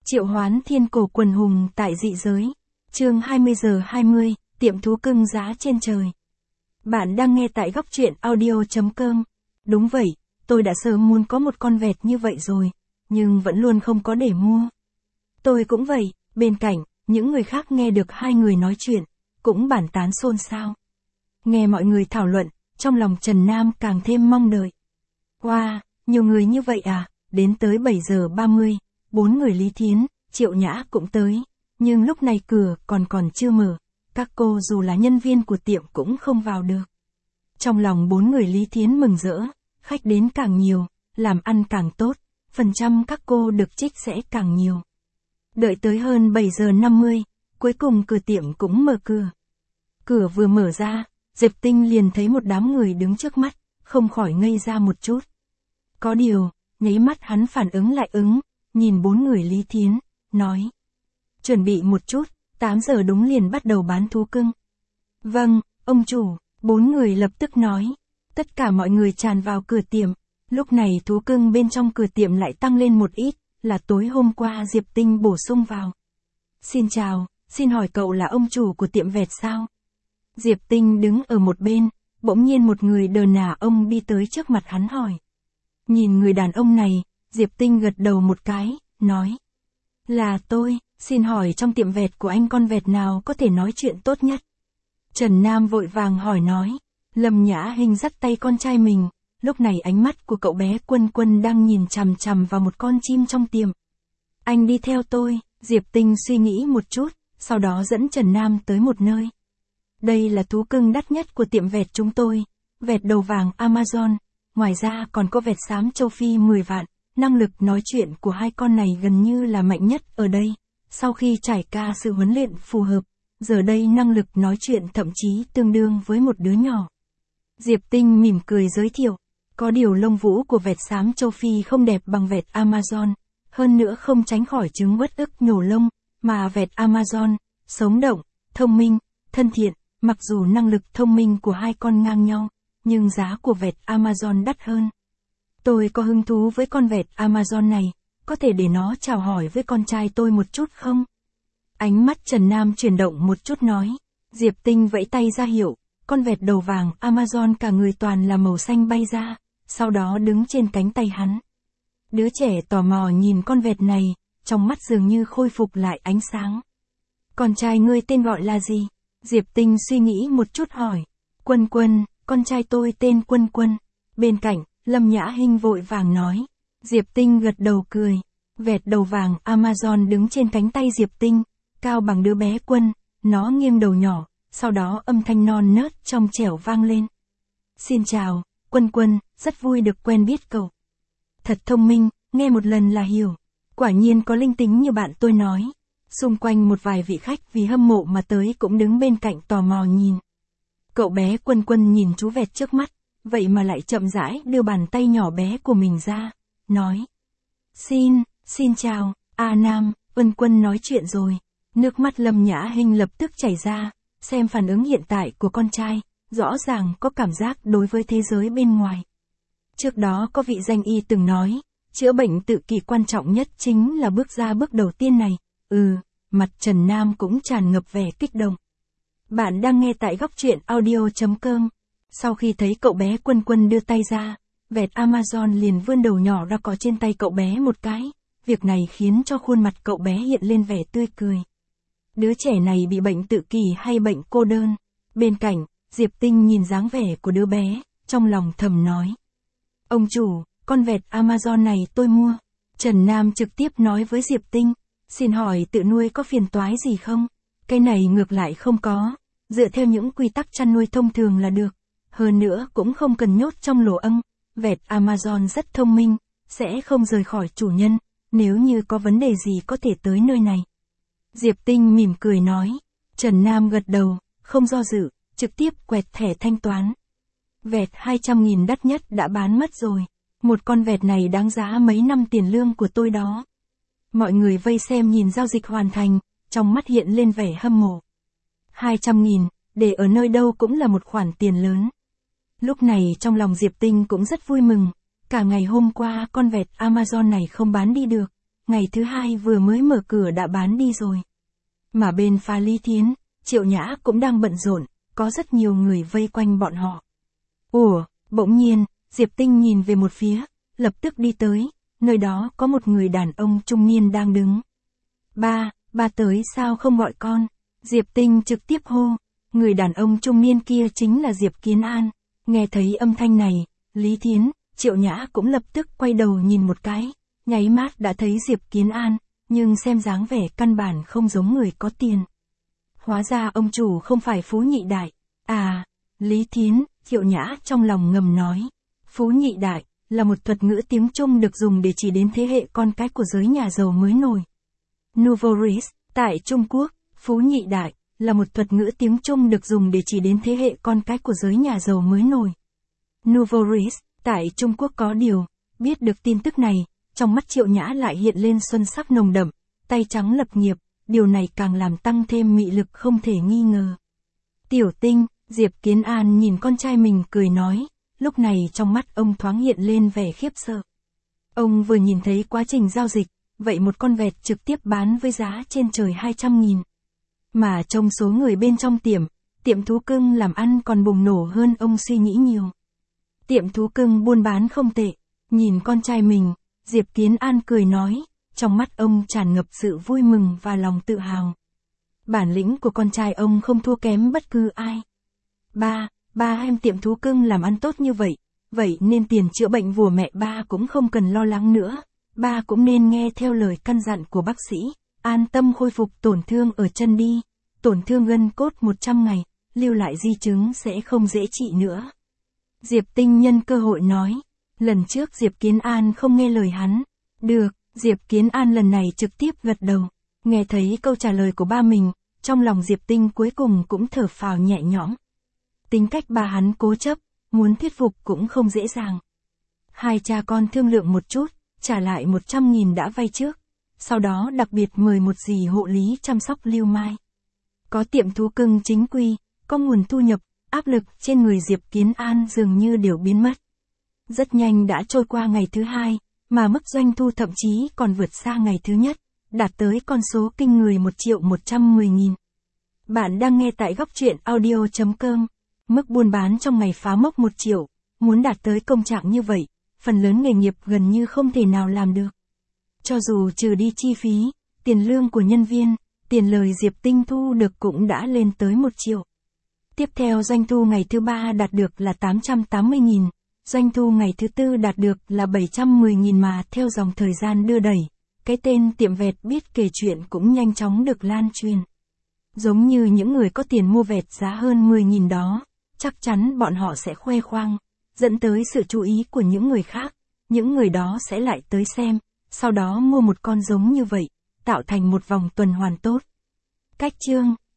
Triệu hoán thiên cổ quần hùng tại dị giới. Chương 20:20, tiệm thú cưng giá trên trời. Bạn đang nghe tại góc truyện audio.com. Đúng vậy, tôi đã sớm muốn có một con vẹt như vậy rồi, nhưng vẫn luôn không có để mua. Tôi cũng vậy, bên cạnh, những người khác nghe được hai người nói chuyện, cũng bàn tán xôn xao. Nghe mọi người thảo luận, trong lòng Trần Nam càng thêm mong đợi. Wow, nhiều người như vậy à, đến tới 7:30, 4 người Lý Thiến, Triệu Nhã cũng tới, nhưng lúc này cửa còn chưa mở, các cô dù là nhân viên của tiệm cũng không vào được. Trong lòng 4 người Lý Thiến mừng rỡ, khách đến càng nhiều, làm ăn càng tốt, phần trăm các cô được trích sẽ càng nhiều. Đợi tới hơn 7:50, cuối cùng cửa tiệm cũng mở cửa. Cửa vừa mở ra, Diệp Tinh liền thấy một đám người đứng trước mắt, không khỏi ngây ra một chút. Có điều, nháy mắt hắn phản ứng lại nhìn 4 người Lý Thiến, nói. Chuẩn bị một chút, 8 giờ đúng liền bắt đầu bán thú cưng. Vâng, ông chủ, 4 người lập tức nói. Tất cả mọi người tràn vào cửa tiệm, lúc này thú cưng bên trong cửa tiệm lại tăng lên một ít, là tối hôm qua Diệp Tinh bổ sung vào. Xin chào, xin hỏi cậu là ông chủ của tiệm vẹt sao? Diệp Tinh đứng ở một bên, bỗng nhiên một người đờ nả ông đi tới trước mặt hắn hỏi. Nhìn người đàn ông này, Diệp Tinh gật đầu một cái, nói. Là tôi, xin hỏi trong tiệm vẹt của anh con vẹt nào có thể nói chuyện tốt nhất? Trần Nam vội vàng hỏi nói. Lâm Nhã Hinh dắt tay con trai mình, lúc này ánh mắt của cậu bé Quân Quân đang nhìn chằm chằm vào một con chim trong tiệm. Anh đi theo tôi, Diệp Tinh suy nghĩ một chút, sau đó dẫn Trần Nam tới một nơi. Đây là thú cưng đắt nhất của tiệm vẹt chúng tôi, vẹt đầu vàng Amazon, ngoài ra còn có vẹt xám châu Phi 10 vạn, năng lực nói chuyện của hai con này gần như là mạnh nhất ở đây, sau khi trải qua sự huấn luyện phù hợp, giờ đây năng lực nói chuyện thậm chí tương đương với một đứa nhỏ. Diệp Tinh mỉm cười giới thiệu, có điều lông vũ của vẹt xám châu Phi không đẹp bằng vẹt Amazon, hơn nữa không tránh khỏi chứng uất ức nhổ lông, mà vẹt Amazon, sống động, thông minh, thân thiện, mặc dù năng lực thông minh của hai con ngang nhau, nhưng giá của vẹt Amazon đắt hơn. Tôi có hứng thú với con vẹt Amazon này, có thể để nó chào hỏi với con trai tôi một chút không? Ánh mắt Trần Nam chuyển động một chút nói, Diệp Tinh vẫy tay ra hiệu, con vẹt đầu vàng Amazon cả người toàn là màu xanh bay ra, sau đó đứng trên cánh tay hắn. Đứa trẻ tò mò nhìn con vẹt này, trong mắt dường như khôi phục lại ánh sáng. Con trai ngươi tên gọi là gì? Diệp Tinh suy nghĩ một chút hỏi. Quân Quân, con trai tôi tên Quân Quân. Bên cạnh, Lâm Nhã Hinh vội vàng nói. Diệp Tinh gật đầu cười. Vẹt đầu vàng Amazon đứng trên cánh tay Diệp Tinh, cao bằng đứa bé Quân, nó nghiêng đầu nhỏ, sau đó âm thanh non nớt trong trẻo vang lên. Xin chào, Quân Quân, rất vui được quen biết cậu. Thật thông minh, nghe một lần là hiểu. Quả nhiên có linh tính như bạn tôi nói. Xung quanh một vài vị khách vì hâm mộ mà tới cũng đứng bên cạnh tò mò nhìn. Cậu bé Quân Quân nhìn chú vẹt trước mắt, vậy mà lại chậm rãi đưa bàn tay nhỏ bé của mình ra, nói. Xin chào, Nam, Quân Quân nói chuyện rồi. Nước mắt Lâm Nhã Hinh lập tức chảy ra, xem phản ứng hiện tại của con trai, rõ ràng có cảm giác đối với thế giới bên ngoài. Trước đó có vị danh y từng nói, chữa bệnh tự kỷ quan trọng nhất chính là bước ra bước đầu tiên này. Mặt Trần Nam cũng tràn ngập vẻ kích động. Bạn đang nghe tại góc truyện audio.com. Sau khi thấy cậu bé Quân Quân đưa tay ra, vẹt Amazon liền vươn đầu nhỏ ra cọ trên tay cậu bé một cái. Việc này khiến cho khuôn mặt cậu bé hiện lên vẻ tươi cười. Đứa trẻ này bị bệnh tự kỷ hay bệnh cô đơn? Bên cạnh, Diệp Tinh nhìn dáng vẻ của đứa bé, trong lòng thầm nói. Ông chủ, con vẹt Amazon này tôi mua. Trần Nam trực tiếp nói với Diệp Tinh. Xin hỏi tự nuôi có phiền toái gì không? Cái này ngược lại không có, dựa theo những quy tắc chăn nuôi thông thường là được. Hơn nữa cũng không cần nhốt trong lỗ ong, vẹt Amazon rất thông minh, sẽ không rời khỏi chủ nhân, nếu như có vấn đề gì có thể tới nơi này. Diệp Tinh mỉm cười nói, Trần Nam gật đầu, không do dự, trực tiếp quẹt thẻ thanh toán. Vẹt 200.000 đắt nhất đã bán mất rồi, một con vẹt này đáng giá mấy năm tiền lương của tôi đó. Mọi người vây xem nhìn giao dịch hoàn thành, trong mắt hiện lên vẻ hâm mộ. 200.000, để ở nơi đâu cũng là một khoản tiền lớn. Lúc này trong lòng Diệp Tinh cũng rất vui mừng, cả ngày hôm qua con vẹt Amazon này không bán đi được, ngày thứ hai vừa mới mở cửa đã bán đi rồi. Mà bên pha Lý Thiến, Triệu Nhã cũng đang bận rộn, có rất nhiều người vây quanh bọn họ. Ủa, bỗng nhiên, Diệp Tinh nhìn về một phía, lập tức đi tới, nơi đó có một người đàn ông trung niên đang đứng. Ba tới sao không gọi con? Diệp Tinh trực tiếp hô, người đàn ông trung niên kia chính là Diệp Kiến An. Nghe thấy âm thanh này, Lý Thiến, Triệu Nhã cũng lập tức quay đầu nhìn một cái, nháy mắt đã thấy Diệp Kiến An, nhưng xem dáng vẻ căn bản không giống người có tiền. Hóa ra ông chủ không phải Phú Nhị Đại. À, Lý Thiến, Triệu Nhã trong lòng ngầm nói. Phú Nhị Đại là một thuật ngữ tiếng Trung được dùng để chỉ đến thế hệ con cái của giới nhà giàu mới nổi. Nouveau riche, tại Trung Quốc, Phú Nhị Đại là một thuật ngữ tiếng Trung được dùng để chỉ đến thế hệ con cái của giới nhà giàu mới nổi. Nouveau riche, tại Trung Quốc có điều, biết được tin tức này, trong mắt Triệu Nhã lại hiện lên xuân sắc nồng đậm, tay trắng lập nghiệp, điều này càng làm tăng thêm mị lực không thể nghi ngờ. Tiểu Tinh, Diệp Kiến An nhìn con trai mình cười nói, lúc này trong mắt ông thoáng hiện lên vẻ khiếp sợ. Ông vừa nhìn thấy quá trình giao dịch, vậy một con vẹt trực tiếp bán với giá trên trời 200.000. Mà trong số người bên trong tiệm thú cưng làm ăn còn bùng nổ hơn ông suy nghĩ nhiều. Tiệm thú cưng buôn bán không tệ, nhìn con trai mình, Diệp Kiến An cười nói, trong mắt ông tràn ngập sự vui mừng và lòng tự hào. Bản lĩnh của con trai ông không thua kém bất cứ ai. Ba em tiệm thú cưng làm ăn tốt như vậy nên tiền chữa bệnh của mẹ ba cũng không cần lo lắng nữa. Ba cũng nên nghe theo lời căn dặn của bác sĩ, an tâm khôi phục tổn thương ở chân đi. Tổn thương gân cốt 100 ngày, lưu lại di chứng sẽ không dễ trị nữa. Diệp Tinh nhân cơ hội nói. Lần trước Diệp Kiến An không nghe lời hắn. Được, Diệp Kiến An lần này trực tiếp gật đầu. Nghe thấy câu trả lời của ba mình, trong lòng Diệp Tinh cuối cùng cũng thở phào nhẹ nhõm. Tính cách ba hắn cố chấp, muốn thuyết phục cũng không dễ dàng. Hai cha con thương lượng một chút, trả lại 100.000 đã vay trước. Sau đó đặc biệt mời một dì hộ lý chăm sóc Lưu Mai. Có tiệm thú cưng chính quy, có nguồn thu nhập, áp lực trên người Diệp Kiến An dường như đều biến mất. Rất nhanh đã trôi qua ngày thứ hai, mà mức doanh thu thậm chí còn vượt xa ngày thứ nhất, đạt tới con số kinh người 1.110.000. Bạn đang nghe tại góc truyện audio.com. Mức buôn bán trong ngày phá mốc 1 triệu, muốn đạt tới công trạng như vậy, phần lớn nghề nghiệp gần như không thể nào làm được. Cho dù trừ đi chi phí, tiền lương của nhân viên, tiền lời Diệp Tinh thu được cũng đã lên tới 1 triệu. Tiếp theo doanh thu ngày thứ 3 đạt được là 880.000, doanh thu ngày thứ 4 đạt được là 710.000 mà theo dòng thời gian đưa đẩy, cái tên tiệm vẹt biết kể chuyện cũng nhanh chóng được lan truyền. Giống như những người có tiền mua vẹt giá hơn 10.000 đó, chắc chắn bọn họ sẽ khoe khoang, dẫn tới sự chú ý của những người khác, những người đó sẽ lại tới xem, sau đó mua một con giống như vậy, tạo thành một vòng tuần hoàn tốt. Cách chương